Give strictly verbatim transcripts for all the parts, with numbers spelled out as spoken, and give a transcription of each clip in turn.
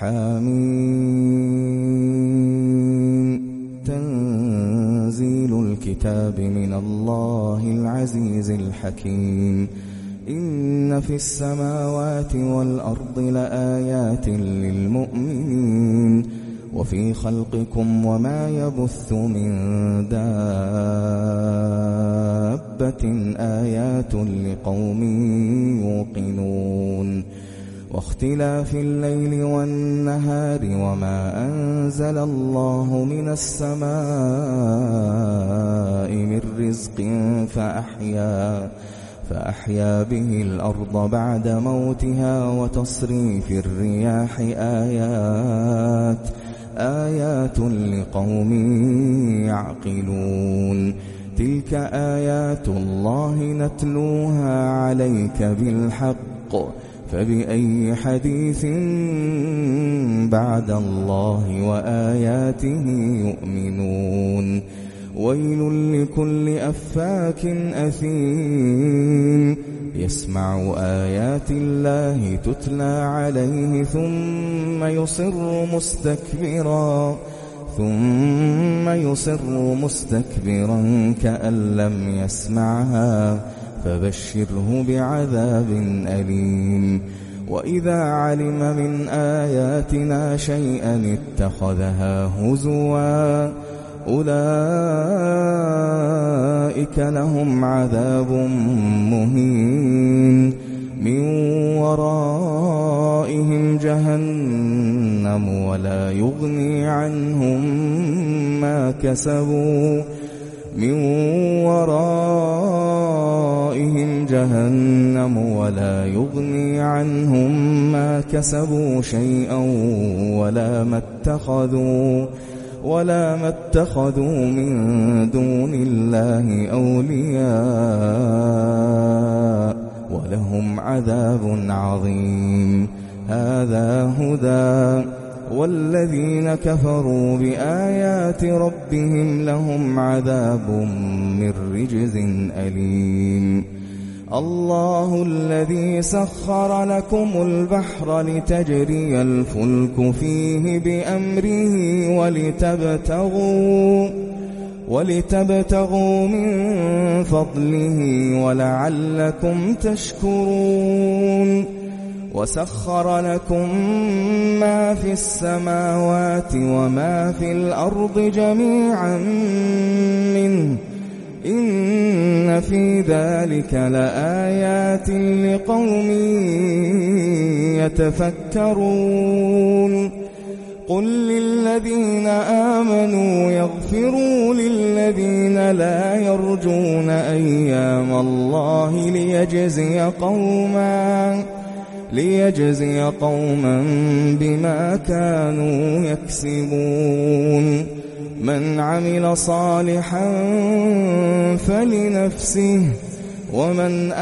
حميم. تنزيل الكتاب من الله العزيز الحكيم. إن في السماوات والأرض لآيات للمؤمنين وفي خلقكم وما يبث من دابة آيات لقوم يوقنون. واختلاف الليل والنهار وما أنزل الله من السماء من رزق فأحيا فأحيا به الأرض بعد موتها وتصريف الرياح آيات آيات لقوم يعقلون. تلك آيات الله نتلوها عليك بالحق فبأي حديث بعد الله وآياته يؤمنون. ويل لكل أفاك أثيم يسمع آيات الله تتلى عليه ثم يصر مستكبرا ثم يصر مستكبرا كأن لم يسمعها فبشره بعذاب أليم. وإذا علم من آياتنا شيئا اتخذها هزوا أولئك لهم عذاب مهين. من ورائهم جهنم ولا يغني عنهم ما كسبوا من ورائهم جهنم ولا يغني عنهم ما كسبوا شيئا ولا ما اتخذوا ولا ما اتخذوا من دون الله أولياء ولهم عذاب عظيم. هذا هدى والذين كفروا بآيات ربهم لهم عذاب من رجز أليم. الله الذي سخر لكم البحر لتجري الفلك فيه بأمره ولتبتغوا ولتبتغوا من فضله ولعلكم تشكرون. وسخر لكم ما في السماوات وما في الأرض جميعا منه إن في ذلك لآيات لقوم يتفكرون. قل للذين آمنوا يغفروا للذين لا يرجون أيام الله ليجزي قوما ليجزي قوما بما كانوا يكسبون. من عمل صالحا فلنفسه ومن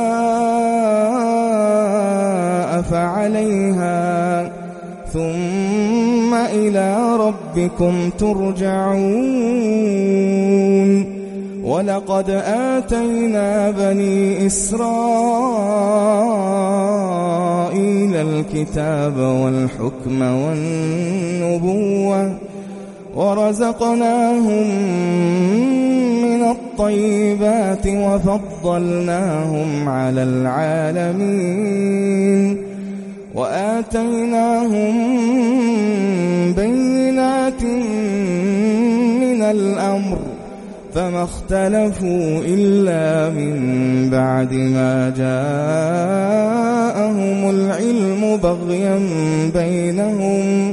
أساء فعليها ثم إلى ربكم ترجعون. ولقد آتينا بني إسرائيل الكتاب والحكم والنبوة ورزقناهم من الطيبات وفضلناهم على العالمين وآتيناهم بينات من الأمر فما اختلفوا إلا من بعد ما جاءهم العلم بغيا بينهم.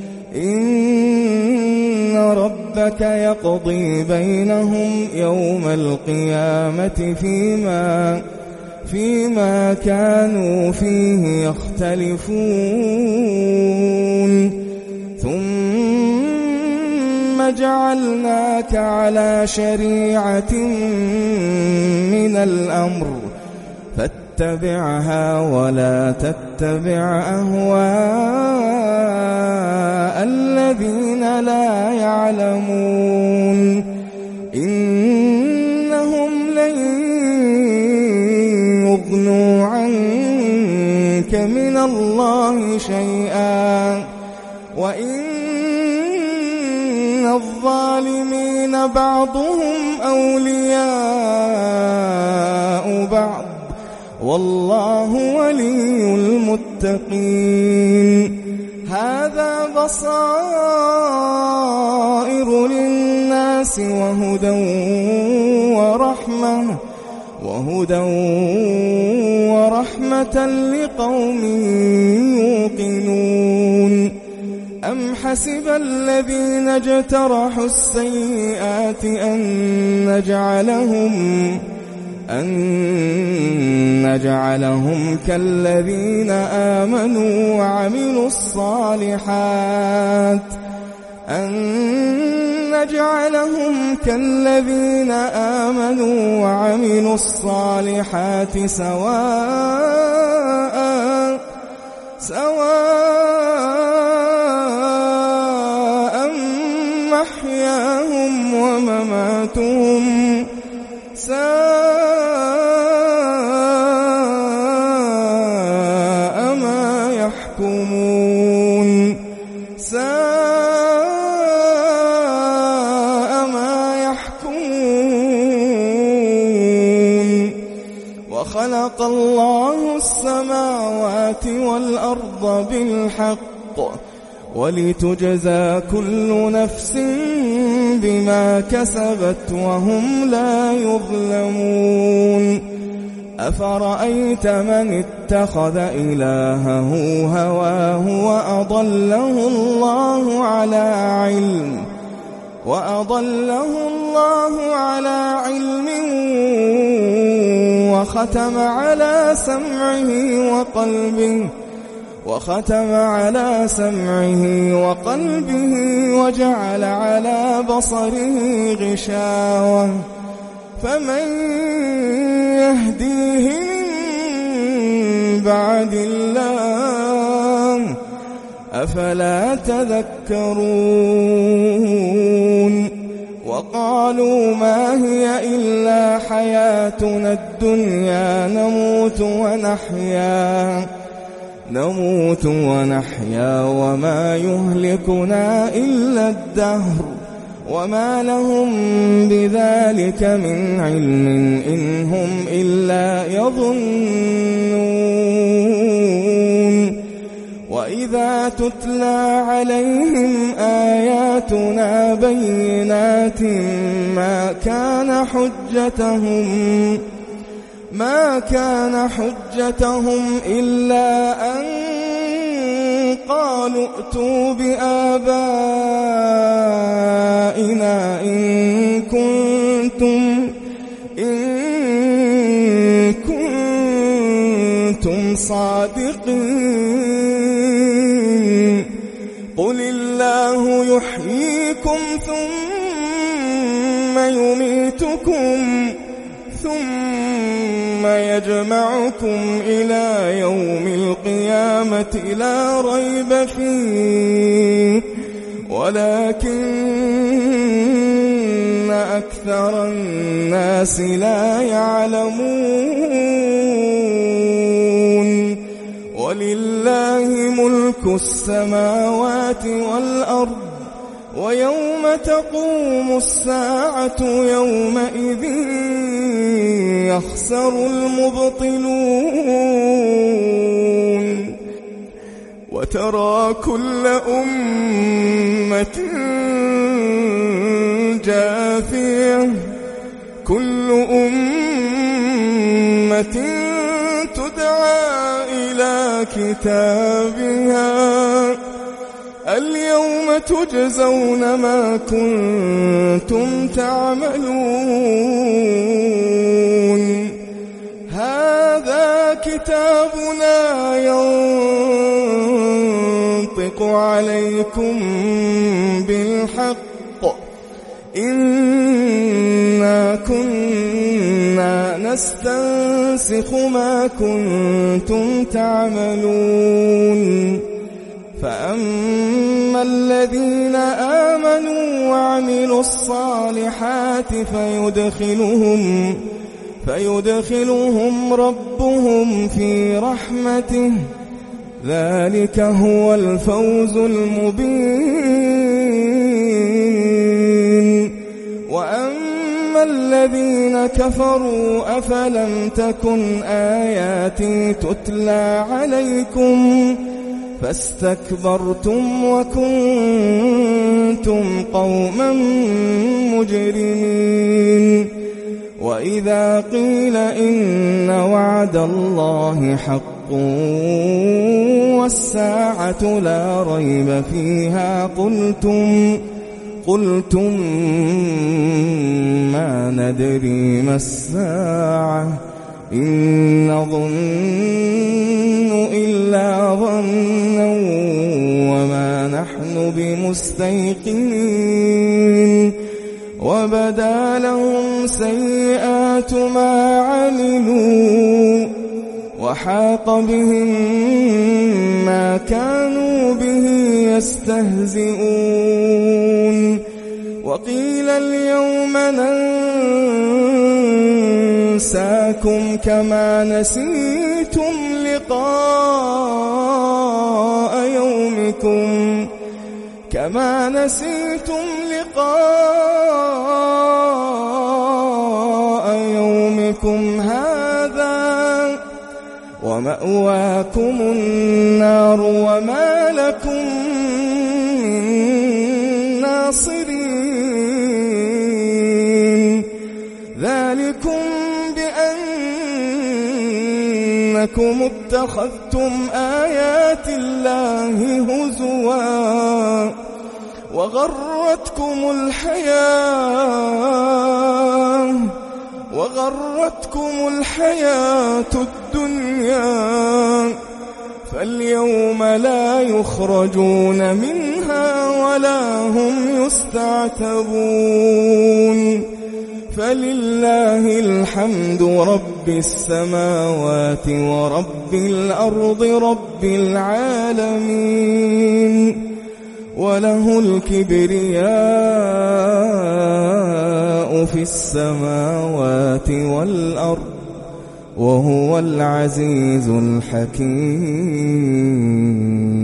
إن ربك يقضي بينهم يوم القيامة فيما فيما كانوا فيه يختلفون. ثم جعلناك على شريعة من الأمر فاتبعها ولا تتبع أهواء الذين لا يعلمون. إنهم لن يغنوا عنك من الله شيئا صالحا وإن الظالمين بعضهم أولياء بعض والله ولي المتقين. هذا بصائر للناس وهدى ورحمة وهدى ورحمة لقوم يوقنون. أم حسب الذين اجترحوا السيئات أن نجعلهم أن نجعلهم كالذين آمنوا وعملوا الصالحات أن نجعلهم كالذين آمنوا وعملوا الصالحات سواء سواء محياهم ومماتهم ساء ما يحكمون ساء ما يحكمون. وخلق الله السماوات والأرض بالحق ولتجزى كل نفس بما كسبت وهم لا يظلمون. أفرأيت من اتخذ إلهه هواه وأضله الله على علم وأضله الله على علم وختم على سمعه وقلبه وختم على سمعه وقلبه وجعل على بصره غشاوة فمن يهديه من بعد الله أفلا تذكرون. وقالوا ما هي إلا حياتنا الدنيا نموت ونحيا نموت ونحيا وما يهلكنا إلا الدهر وما لهم بذلك من علم إن هم إلا يظنون. وإذا تتلى عليهم آياتنا بينات ما كان حجتهم ما كان حجتهم إلا أن قالوا ائتوا بآبائنا إن كنتم إن كنتم صادقين. قل الله يحييكم ثم يميتكم ثم يجمعكم إلى يوم القيامة لا ريب فيه ولكن أكثر الناس لا يعلمون. ولله ملك السماوات والأرض ويوم تقوم الساعة يومئذ يخسر المبطلون. وترى كل أمة جاثية كل أمة تدعى إلى كتابها اليوم تجزون ما كنتم تعملون. هذا كتابنا ينطق عليكم بالحق إنا كنا نستنسخ ما كنتم تعملون. فأما الذين آمنوا وعملوا الصالحات فيدخلهم فيدخلهم ربهم في رحمته ذلك هو الفوز المبين. وأما الذين كفروا أفلم تكن آياتي تتلى عليكم فاستكبرتم وكنتم قوما مجرمين. وإذا قيل إن وعد الله حق والساعة لا ريب فيها قلتم قلتم ما ندري ما الساعة إن نظن إلا ظنا وما نحن بمستيقنين. وبدا لهم سيئات ما عملوا وحاق بهم ما كانوا به يستهزئون. وقيل اليوم ننساكم كما نسيتم لقاء يومكم كما نسيتم لقاء يومكم هذا ومأواكم النار وما لكم من ناصرين. ذلكم بأنكم اتخذتم آيات الله هزوا وغرتكم الحياة وغرتكم الحياة الدنيا فاليوم لا يخرجون منها ولا هم يستعتبون. فلله الحمد رب السماوات ورب الأرض رب العالمين وله الكبرياء في السماوات والأرض وهو العزيز الحكيم.